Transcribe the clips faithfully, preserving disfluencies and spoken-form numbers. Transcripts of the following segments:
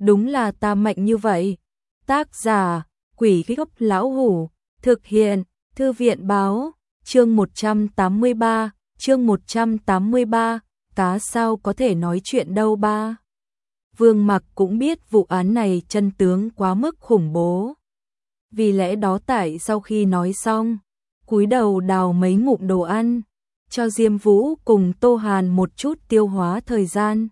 đúng là ta mạnh như vậy. Tác giả, Quỷ Gốc Lão Hủ, thực hiện, Thư viện báo, chương một trăm tám mươi ba, chương một trăm tám mươi ba, cá sao có thể nói chuyện đâu ba. Vương Mặc cũng biết vụ án này chân tướng quá mức khủng bố. Vì lẽ đó tại sau khi nói xong, cúi đầu đào mấy ngụm đồ ăn, cho Diêm Vũ cùng Tô Hàn một chút tiêu hóa thời gian.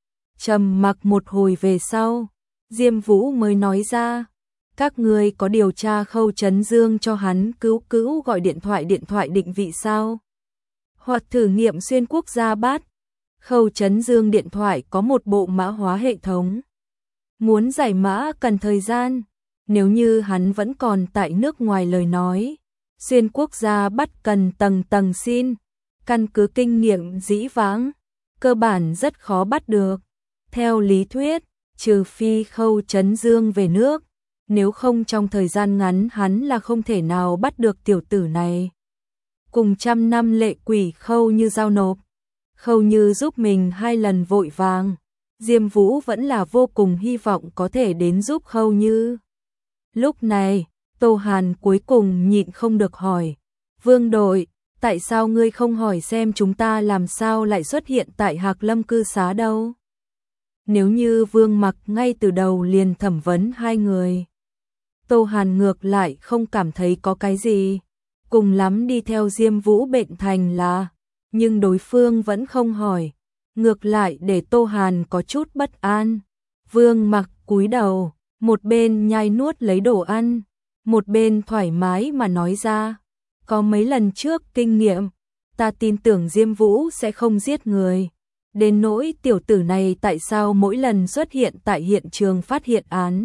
Trầm mặc một hồi về sau, Diêm Vũ mới nói ra, các ngươi có điều tra Khâu Chấn Dương cho hắn cứu cứu gọi điện thoại điện thoại định vị sao? Hoặc thử nghiệm xuyên quốc gia bát. Khâu Chấn Dương điện thoại có một bộ mã hóa hệ thống. Muốn giải mã cần thời gian, nếu như hắn vẫn còn tại nước ngoài lời nói, xuyên quốc gia bắt cần tầng tầng xin, căn cứ kinh nghiệm dĩ vãng, cơ bản rất khó bắt được. Theo lý thuyết, trừ phi Khâu Chấn Dương về nước, nếu không trong thời gian ngắn hắn là không thể nào bắt được tiểu tử này. Cùng trăm năm lệ quỷ Khâu Như giao nộp, Khâu Như giúp mình hai lần vội vàng, Diêm Vũ vẫn là vô cùng hy vọng có thể đến giúp Khâu Như. Lúc này, Tô Hàn cuối cùng nhịn không được hỏi, Vương đội, tại sao ngươi không hỏi xem chúng ta làm sao lại xuất hiện tại Hạc Lâm cư xá đâu? Nếu như Vương Mặc ngay từ đầu liền thẩm vấn hai người, Tô Hàn ngược lại không cảm thấy có cái gì, cùng lắm đi theo Diêm Vũ bệnh thành là, nhưng đối phương vẫn không hỏi, ngược lại để Tô Hàn có chút bất an. Vương Mặc cúi đầu, một bên nhai nuốt lấy đồ ăn, một bên thoải mái mà nói ra, có mấy lần trước kinh nghiệm, ta tin tưởng Diêm Vũ sẽ không giết người. Đến nỗi tiểu tử này tại sao mỗi lần xuất hiện tại hiện trường phát hiện án,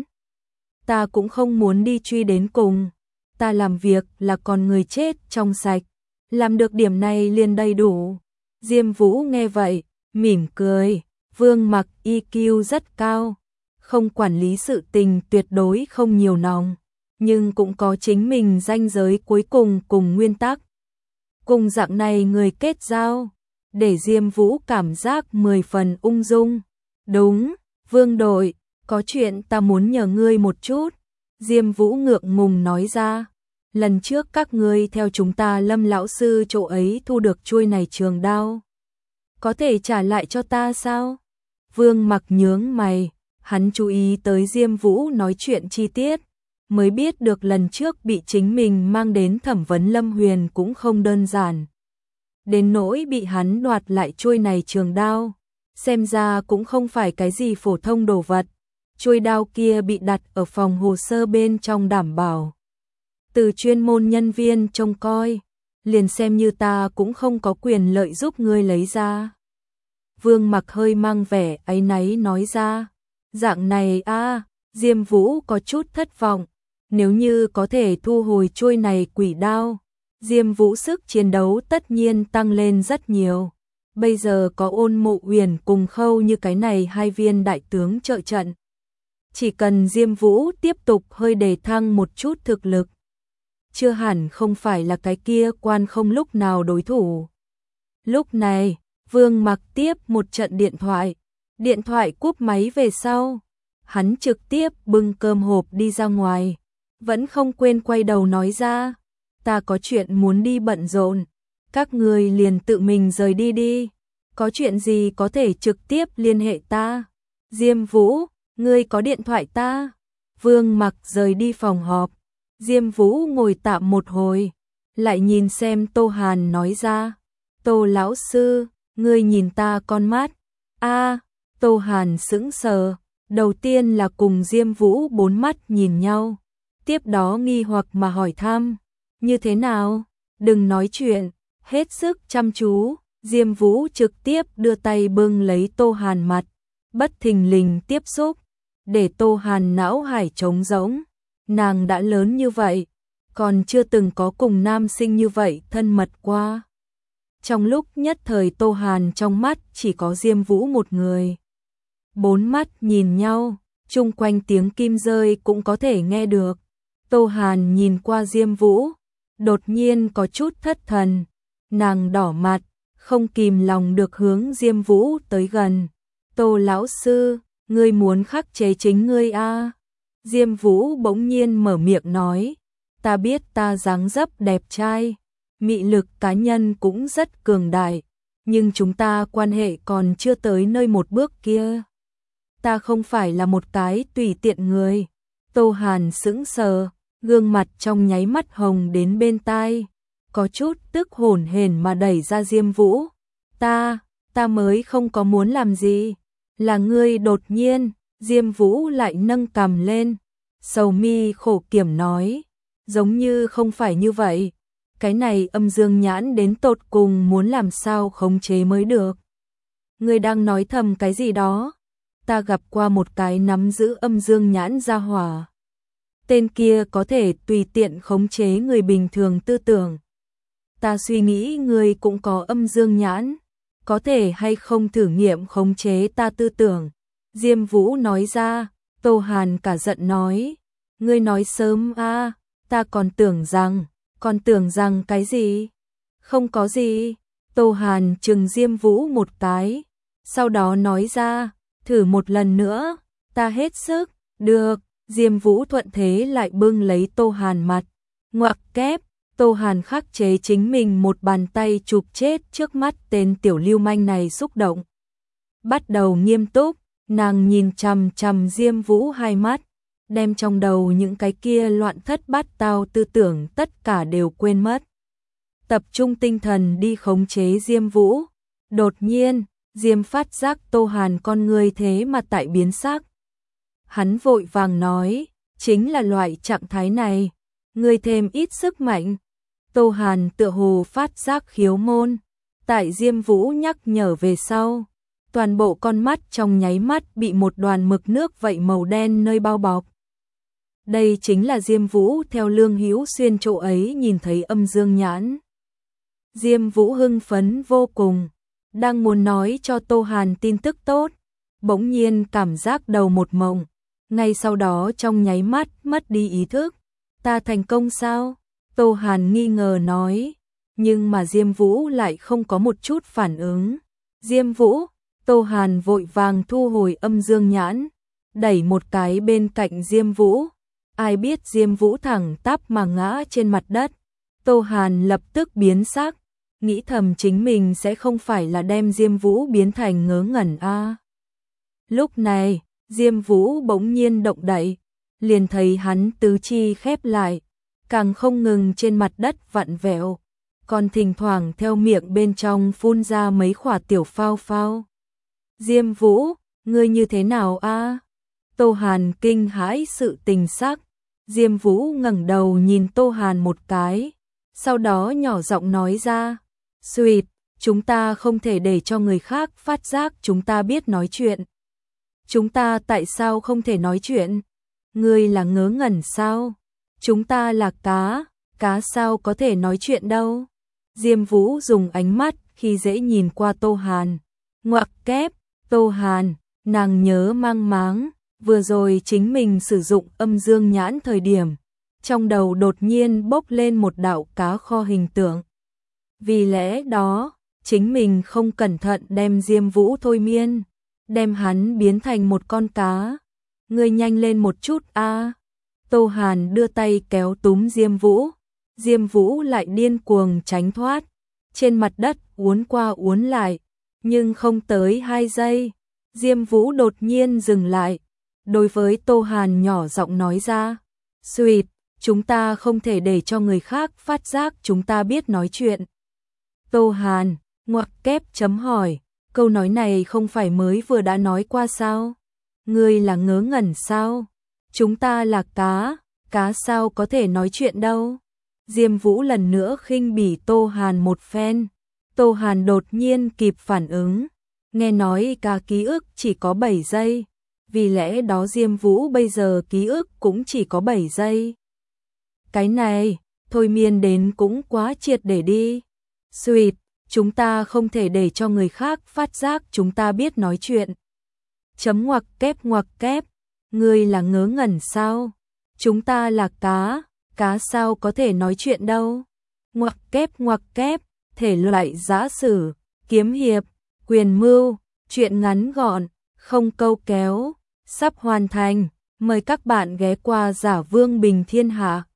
ta cũng không muốn đi truy đến cùng. Ta làm việc là còn người chết trong sạch, làm được điểm này liền đầy đủ. Diêm Vũ nghe vậy, mỉm cười, Vương Mặc i kiu rất cao, không quản lý sự tình tuyệt đối không nhiều nòng, nhưng cũng có chính mình ranh giới cuối cùng cùng nguyên tắc. Cùng dạng này người kết giao, để Diêm Vũ cảm giác mười phần ung dung. Đúng, Vương đội, có chuyện ta muốn nhờ ngươi một chút. Diêm Vũ ngượng ngùng nói ra, lần trước các ngươi theo chúng ta Lâm lão sư chỗ ấy thu được chuôi này trường đao, có thể trả lại cho ta sao? Vương Mặc nhướng mày, hắn chú ý tới Diêm Vũ nói chuyện chi tiết, mới biết được lần trước bị chính mình mang đến thẩm vấn Lâm Huyền cũng không đơn giản. Đến nỗi bị hắn đoạt lại chuôi này trường đao, xem ra cũng không phải cái gì phổ thông đồ vật. Chuôi đao kia bị đặt ở phòng hồ sơ bên trong đảm bảo từ chuyên môn nhân viên trông coi, liền xem như ta cũng không có quyền lợi giúp ngươi lấy ra. Vương Mặc hơi mang vẻ áy náy nói ra, dạng này a, à, Diêm Vũ có chút thất vọng, nếu như có thể thu hồi chuôi này quỷ đao, Diêm Vũ sức chiến đấu tất nhiên tăng lên rất nhiều. Bây giờ có Ôn Mộ Uyển cùng Khâu Như cái này hai viên đại tướng trợ trận, chỉ cần Diêm Vũ tiếp tục hơi đề thăng một chút thực lực, chưa hẳn không phải là cái kia quan không lúc nào đối thủ. Lúc này, Vương Mặc tiếp một trận điện thoại, điện thoại cúp máy về sau, hắn trực tiếp bưng cơm hộp đi ra ngoài, vẫn không quên quay đầu nói ra, ta có chuyện muốn đi bận rộn, các người liền tự mình rời đi đi, có chuyện gì có thể trực tiếp liên hệ ta. Diêm Vũ, ngươi có điện thoại ta? Vương Mặc rời đi phòng họp, Diêm Vũ ngồi tạm một hồi, lại nhìn xem Tô Hàn nói ra, Tô lão sư, ngươi nhìn ta con mắt. A, à, Tô Hàn sững sờ, đầu tiên là cùng Diêm Vũ bốn mắt nhìn nhau, tiếp đó nghi hoặc mà hỏi thăm, như thế nào? Đừng nói chuyện, hết sức chăm chú. Diêm Vũ trực tiếp đưa tay bưng lấy Tô Hàn mặt, bất thình lình tiếp xúc, để Tô Hàn não hải trống rỗng. Nàng đã lớn như vậy, còn chưa từng có cùng nam sinh như vậy thân mật qua. Trong lúc nhất thời Tô Hàn trong mắt chỉ có Diêm Vũ một người. Bốn mắt nhìn nhau, chung quanh tiếng kim rơi cũng có thể nghe được. Tô Hàn nhìn qua Diêm Vũ, đột nhiên có chút thất thần, nàng đỏ mặt, không kìm lòng được hướng Diêm Vũ tới gần. Tô lão sư, Ngươi muốn khắc chế chính ngươi a? À? Diêm Vũ bỗng nhiên mở miệng nói, ta biết ta dáng dấp đẹp trai, mị lực cá nhân cũng rất cường đại, nhưng chúng ta quan hệ còn chưa tới nơi một bước kia. Ta không phải là một cái tùy tiện người. Tô Hàn sững sờ, gương mặt trong nháy mắt hồng đến bên tai, có chút tức hổn hển mà đẩy ra Diêm Vũ. Ta, ta mới không có muốn làm gì. Là ngươi đột nhiên. Diêm Vũ lại nâng cằm lên, sầu mi khổ kiểm nói, giống như không phải như vậy. Cái này âm dương nhãn đến tột cùng muốn làm sao khống chế mới được. Ngươi đang nói thầm cái gì đó? Ta gặp qua một cái nắm giữ âm dương nhãn gia hỏa. Tên kia có thể tùy tiện khống chế người bình thường tư tưởng. Ta suy nghĩ ngươi cũng có âm dương nhãn, có thể hay không thử nghiệm khống chế ta tư tưởng. Diêm Vũ nói ra. Tô Hàn cả giận nói, ngươi nói sớm a, à, ta còn tưởng rằng, còn tưởng rằng cái gì? Không có gì. Tô Hàn trừng Diêm Vũ một cái, sau đó nói ra, thử một lần nữa, ta hết sức. Được. Diêm Vũ thuận thế lại bưng lấy Tô Hàn mặt, ngoặc kép. Tô Hàn khắc chế chính mình một bàn tay chụp chết trước mắt tên tiểu lưu manh này, xúc động bắt đầu nghiêm túc. Nàng nhìn chằm chằm Diêm Vũ hai mắt, đem trong đầu những cái kia loạn thất bát tao tư tưởng tất cả đều quên mất. Tập trung tinh thần đi khống chế Diêm Vũ. Đột nhiên, Diêm phát giác Tô Hàn con người thế mà tại biến sắc. Hắn vội vàng nói, chính là loại trạng thái này, ngươi thêm ít sức mạnh. Tô Hàn tựa hồ phát giác khiếu môn, tại Diêm Vũ nhắc nhở về sau. Toàn bộ con mắt trong nháy mắt bị một đoàn mực nước vậy màu đen nơi bao bọc. Đây chính là Diêm Vũ theo Lương Hữu Xuyên chỗ ấy nhìn thấy âm dương nhãn. Diêm Vũ hưng phấn vô cùng, đang muốn nói cho Tô Hàn tin tức tốt, bỗng nhiên cảm giác đầu một mộng, ngay sau đó trong nháy mắt mất đi ý thức. Ta thành công sao? Tô Hàn nghi ngờ nói, nhưng mà Diêm Vũ lại không có một chút phản ứng. Diêm Vũ, Tô Hàn vội vàng thu hồi âm dương nhãn, đẩy một cái bên cạnh Diêm Vũ. Ai biết Diêm Vũ thẳng tắp mà ngã trên mặt đất. Tô Hàn lập tức biến sắc, nghĩ thầm chính mình sẽ không phải là đem Diêm Vũ biến thành ngớ ngẩn a. À. Lúc này, Diêm Vũ bỗng nhiên động đậy, liền thấy hắn tứ chi khép lại, càng không ngừng trên mặt đất vặn vẹo, còn thỉnh thoảng theo miệng bên trong phun ra mấy quả tiểu phao phao. Diêm Vũ, ngươi như thế nào a? À? Tô Hàn kinh hãi sự tình sắc. Diêm Vũ ngẩng đầu nhìn Tô Hàn một cái, sau đó nhỏ giọng nói ra, "Xuyệt, chúng ta không thể để cho người khác phát giác chúng ta biết nói chuyện." "Chúng ta tại sao không thể nói chuyện? Ngươi là ngớ ngẩn sao? Chúng ta là cá, cá sao có thể nói chuyện đâu?" Diêm Vũ dùng ánh mắt khi dễ nhìn qua Tô Hàn, ngoặc kép. Tô Hàn, nàng nhớ mang máng, vừa rồi chính mình sử dụng âm dương nhãn thời điểm, trong đầu đột nhiên bốc lên một đạo cá kho hình tượng. Vì lẽ đó, chính mình không cẩn thận đem Diêm Vũ thôi miên, đem hắn biến thành một con cá. Ngươi nhanh lên một chút a. À. Tô Hàn đưa tay kéo túm Diêm Vũ, Diêm Vũ lại điên cuồng tránh thoát, trên mặt đất uốn qua uốn lại, nhưng không tới hai giây, Diêm Vũ đột nhiên dừng lại, đối với Tô Hàn nhỏ giọng nói ra, "Xuyệt, chúng ta không thể để cho người khác phát giác chúng ta biết nói chuyện." Tô Hàn, ngoặc kép chấm hỏi, câu nói này không phải mới vừa đã nói qua sao? Ngươi là ngớ ngẩn sao? Chúng ta là cá, cá sao có thể nói chuyện đâu? Diêm Vũ lần nữa khinh bỉ Tô Hàn một phen. Tô Hàn đột nhiên kịp phản ứng, nghe nói cá ký ức chỉ có bảy giây, vì lẽ đó Diêm Vũ bây giờ ký ức cũng chỉ có bảy giây. Cái này, thôi miên đến cũng quá triệt để đi. Xuyệt, chúng ta không thể để cho người khác phát giác chúng ta biết nói chuyện. Chấm ngoặc kép ngoặc kép, ngươi là ngớ ngẩn sao? Chúng ta là cá, cá sao có thể nói chuyện đâu? Ngoặc kép ngoặc kép, thể loại giã sử, kiếm hiệp, quyền mưu, truyện ngắn gọn, không câu kéo, sắp hoàn thành. Mời các bạn ghé qua Giả Vương Bình Thiên Hạ.